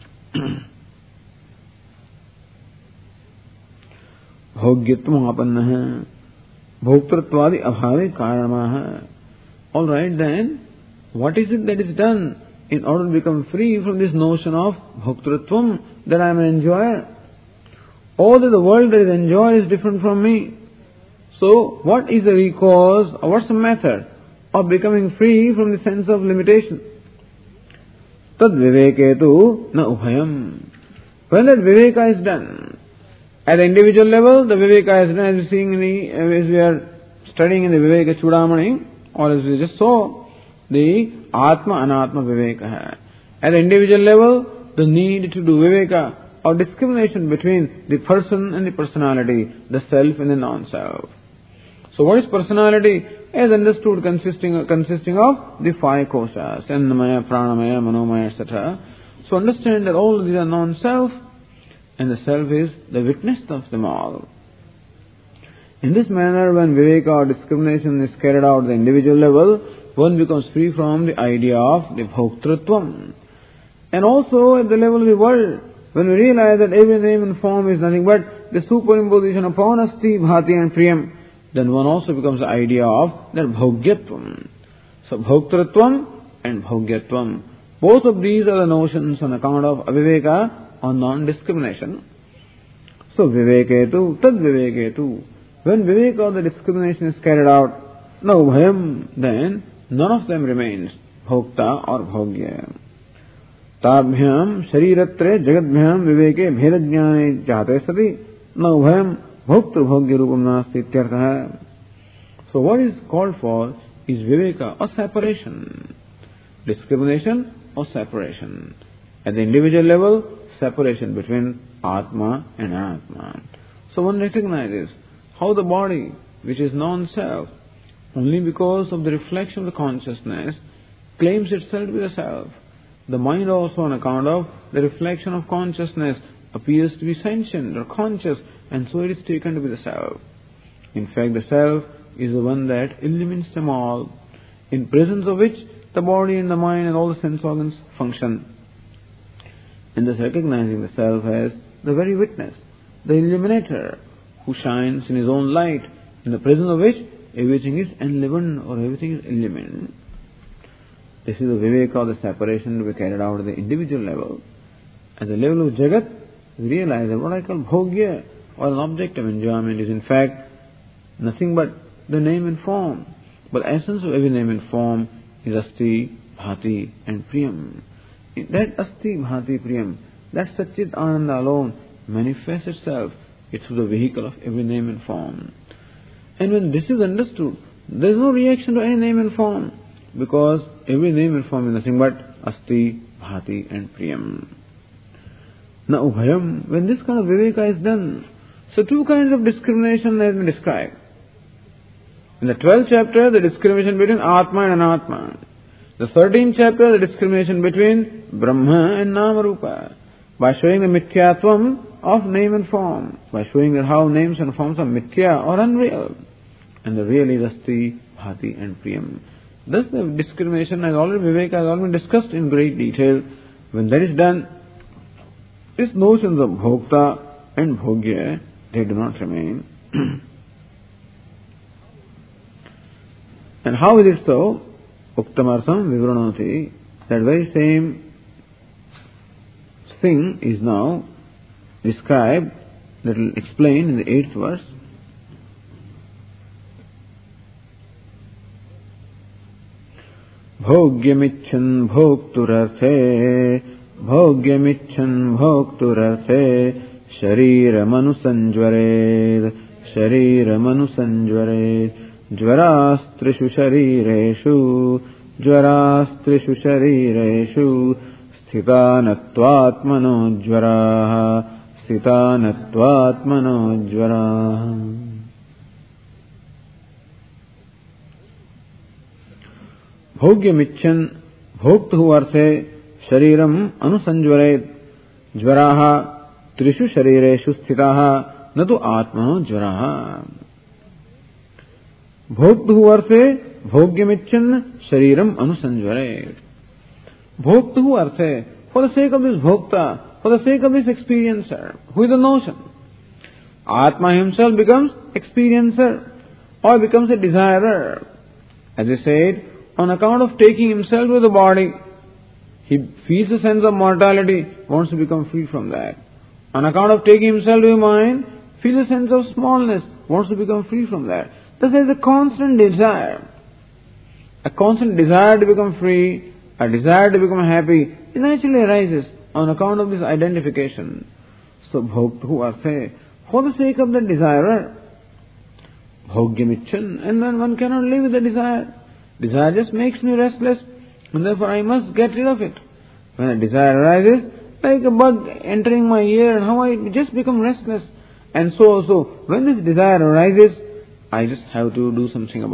Bhogyatvam Bhoktratvadi abhave karamaha. Alright then, what is it that is done in order to become free from this notion of bhoktritvam, that I am an enjoyer? All that the world that is enjoyed is different from me. So, what is the recourse, or what's the method of becoming free from the sense of limitation? Tad viveketu na ubhayam. When that viveka is done, at the individual level, the viveka is done, as we seeing in the, as we are studying in the Viveka Chudamani, or as we just saw, the Atma Anatma Viveka. At the individual level, the need to do Viveka, or discrimination between the person and the personality, the self and the non-self. So what is personality? as understood consisting, consisting of the five koshas, Annamaya, Pranamaya, Manomaya, et cetera. So understand that all these are non-self, and the self is the witness of them all. In this manner, when viveka or discrimination is carried out at the individual level, one becomes free from the idea of the bhoktritvam. And also at the level of the world, when we realize that every name and form is nothing but the superimposition upon asti, bhati and priyam, then one also becomes the idea of that bhogyatvam. So bhoktritvam and bhogyatvam, both of these are the notions on account of aviveka or non-discrimination. So viveketu, tad viveketu. When viveka or the discrimination is carried out, no bhayam, then none of them remains, bhokta or bhogya. Tabhyam shariratre jagadbhyam viveke bhedajnane jate sati no bhayam bhokta bhogya rupam nasti ityartha. So what is called for is viveka or separation. Discrimination or separation. At the individual level, separation between Atma and Anatma. So one recognizes how the body, which is non-self, only because of the reflection of the consciousness, claims itself to be the self. The mind also, on account of the reflection of consciousness, appears to be sentient or conscious, and so it is taken to be the self. In fact, the self is the one that illumines them all, in presence of which the body and the mind and all the sense organs function. And thus recognizing the self as the very witness, the illuminator, who shines in his own light, in the presence of which everything is enlivened or everything is illumined. This is the viveka, or the separation, to be carried out at the individual level. At the level of Jagat, we realize that what I call bhogya, or an object of enjoyment, is in fact nothing but the name and form. But the essence of every name and form is asti, bhati and priyam. That asti, bhati, priyam, that Satchit Ananda alone manifests itself. It's the vehicle of every name and form. And when this is understood, there is no reaction to any name and form, because every name and form is nothing but asti, bhati and priyam. Now ubhayam, when this kind of viveka is done, so two kinds of discrimination has been described. In the twelfth chapter, the discrimination between Atma and Anatma. The thirteenth chapter, the discrimination between Brahma and Namarupa, by showing the mithyatvam of name and form, by showing that how names and forms are mithya or unreal, and the real is asti, bhati and priyam. Thus the discrimination has already, viveka has already been discussed in great detail. When that is done, these notions of bhokta and bhogya, they do not remain. And how is it so? Uktamartham vivranoti. That very same thing is now described, that will explain in the eighth verse. Bhogyamichan bhokturarthe Bhogyamichan bhokturarthe Shariramanussanjvared Shariramanussanjvared Jvarastrishu sharireshu Jvarastrishu sharireshu Sthitanatvatmano jvaraha Sthitanatvatmano jvaraha. Bhogyamichan bhoktu arthe shariram anusanjvaret jvaraha trishu sharireshu sthitaha natu atmano jvaraha. Bhoktu arthe bhogyamichan shariram anusanjvaret. Bhoktu arthe, for the sake of this bhokta, for the sake of this experiencer, who is the notion. Atma himself becomes experiencer or becomes a desirer. As I said, on account of taking himself with the body, he feels a sense of mortality, wants to become free from that. On account of taking himself to the mind, feels a sense of smallness, wants to become free from that. Thus there is a constant desire. A constant desire to become free, a desire to become happy, it naturally arises on account of this identification. So bhoktu arthe, for the sake of the desirer, bhogyamichan, and then one cannot live with the desire. Desire just makes me restless, and therefore I must get rid of it. When a desire arises, like a bug entering my ear, and how I just become restless. And so also, when this desire arises, I just have to do something about it.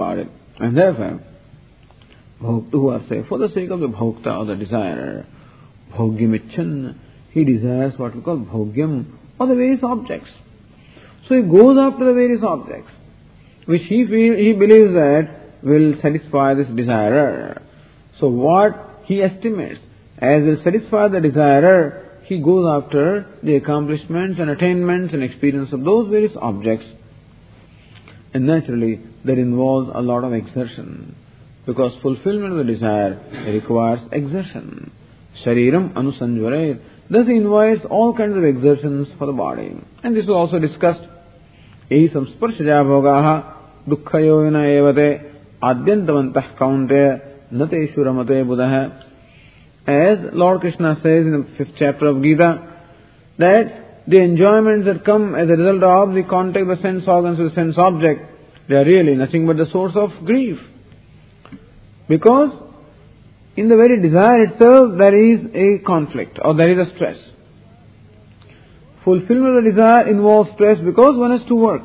And therefore, Bhoktu Arse, for the sake of the Bhokta or the desire, Bhogyamichan, he desires what we call Bhogyam, or the various objects. So he goes after the various objects, which he feel, he believes that will satisfy this desirer. So what he estimates as will satisfy the desirer, he goes after the accomplishments and attainments and experience of those various objects. And naturally, that involves a lot of exertion, because fulfillment of the desire requires exertion. Shariram anusanjvaret. Thus he invites all kinds of exertions for the body. And this was also discussed. Ehi samsparshaja bhogaha dukkhayoyana evate adyantavantah kaunte nateshu ramate buddha. As Lord Krishna says in the fifth chapter of Gita, that the enjoyments that come as a result of the contact of the sense organs with the sense object, they are really nothing but the source of grief. Because in the very desire itself there is a conflict or there is a stress. Fulfillment of the desire involves stress because one has to work.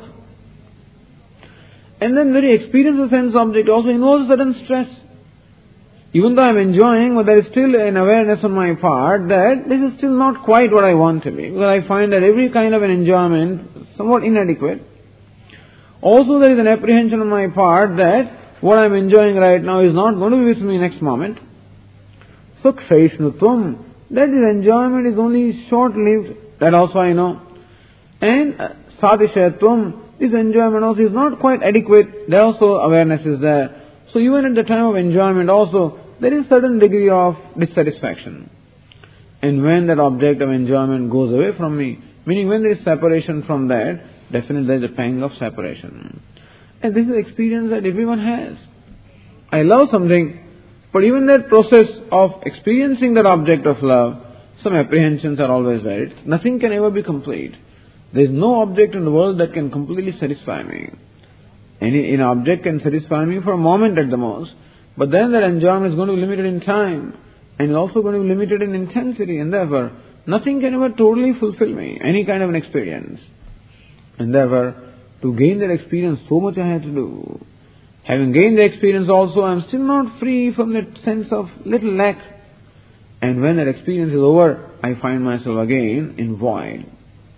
And then very experience of sense object also involves a certain stress. Even though I am enjoying, but there is still an awareness on my part that this is still not quite what I want to be. Because I find that every kind of an enjoyment is somewhat inadequate. Also there is an apprehension on my part that what I am enjoying right now is not going to be with me next moment. So kshaishnutvam, that this enjoyment is only short-lived, that also I know. And sadishayatvam, this enjoyment also is not quite adequate, there also awareness is there. So even at the time of enjoyment also, there is certain degree of dissatisfaction. And when that object of enjoyment goes away from me, meaning when there is separation from that, definitely there is a pang of separation. And this is an experience that everyone has. I love something, but even that process of experiencing that object of love, some apprehensions are always there. It's, nothing can ever be complete. There is no object in the world that can completely satisfy me. Any an object can satisfy me for a moment at the most, but then that enjoyment is going to be limited in time, and it's also going to be limited in intensity, and therefore nothing can ever totally fulfill me, any kind of an experience. And therefore, to gain that experience, so much I have to do. Having gained the experience also, I am still not free from that sense of little lack. And when that experience is over, I find myself again in void.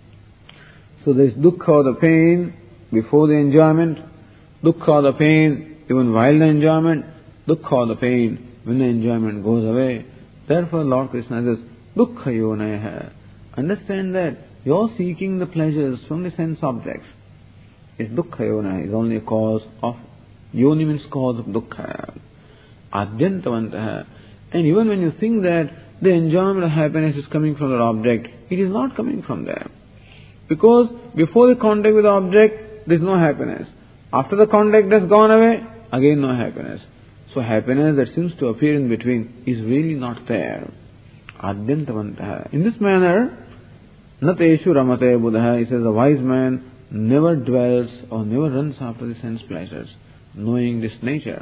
So there is dukkha, the pain, before the enjoyment, dukkha, the pain, even while the enjoyment, dukkha, the pain, when the enjoyment goes away. Therefore Lord Krishna says, dukkha yonayaha. Understand that you're seeking the pleasures from the sense objects. It's dukkha yona, is only a cause of, yoni means cause of dukkha. Adyantavantaha. And even when you think that the enjoyment of happiness is coming from that object, it is not coming from there. Because before the contact with the object, there is no happiness. After the contact has gone away, again no happiness. So happiness that seems to appear in between is really not there. Adyantavantaha. In this manner, nateshu ramate buddha, he says a wise man never dwells or never runs after the sense pleasures, knowing this nature.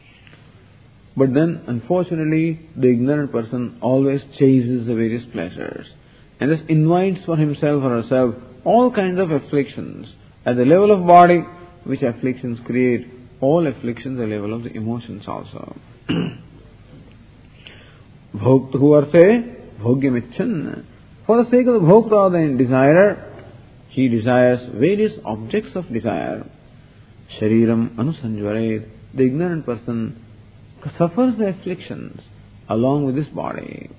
But then, unfortunately, the ignorant person always chases the various pleasures and thus invites for himself or herself all kinds of afflictions at the level of body, which afflictions create all afflictions at the level of the emotions also. Bhoktu arthe bhogyamichan. For the sake of the bhokta or the desirer, he desires various objects of desire. Shariram anusanjvaret. The ignorant person suffers the afflictions along with this body.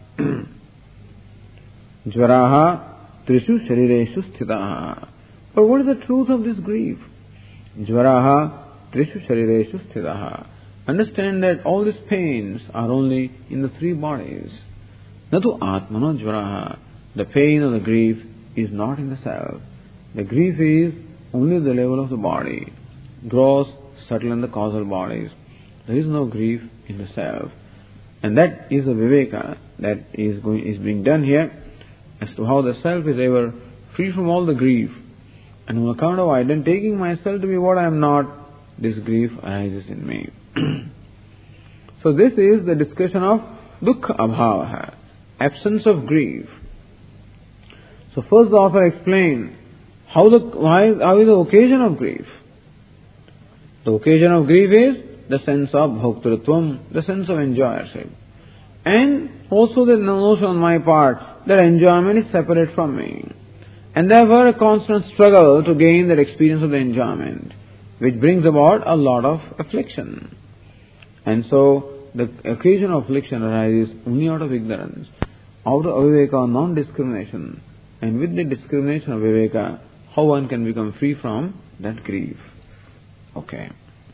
Jvaraha trishu sharireshu sthitaha. But what is the truth of this grief? Jvaraha trishu sharireshu sthitaha. Understand that all these pains are only in the three bodies. Natu atmano jvaraha. The pain or the grief is not in the self. The grief is only at the level of the body. Gross, subtle and the causal bodies. There is no grief in the self. And that is the viveka that is going is being done here as to how the self is ever free from all the grief. And on account of I then taking myself to be what I am not, this grief arises in me. So this is the discussion of dukkha abhavaha, absence of grief. So first the author explained how the why how is the occasion of grief. The occasion of grief is the sense of bhoktrutvam, the sense of enjoyership. And also the notion on my part that enjoyment is separate from me. And therefore a constant struggle to gain that experience of the enjoyment, which brings about a lot of affliction. And so the occasion of affliction arises only out of ignorance, out of aviveka, non-discrimination. And with the discrimination of viveka, how one can become free from that grief. Okay.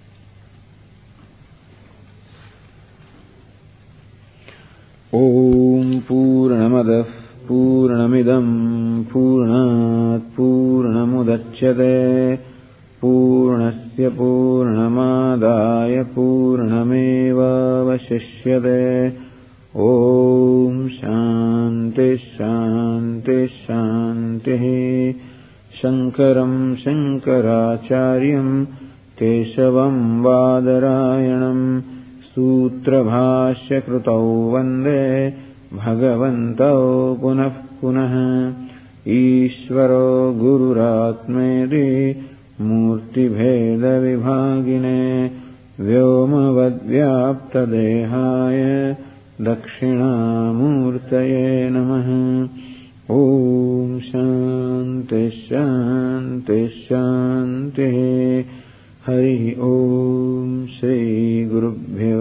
Om Purnamadah Purnamidam Purnat Purnamudachyate Purnasya Purnamadaya Purnameva Vashishyate. Om Shanti Shanti Shanti. Shankaram Shankaracharyam Keshavam Vadarayanam Sutra Bhashya Krutau Vande Bhagavantau Punah Punah. Ishvaro Gururatmedi Murti Bheda Vibhagine Vyomavad Vyapta Dehaya Dakshinamurtaye Namaha. Om Shanti Shanti Shanti. Hari Om Shri Gurubhyo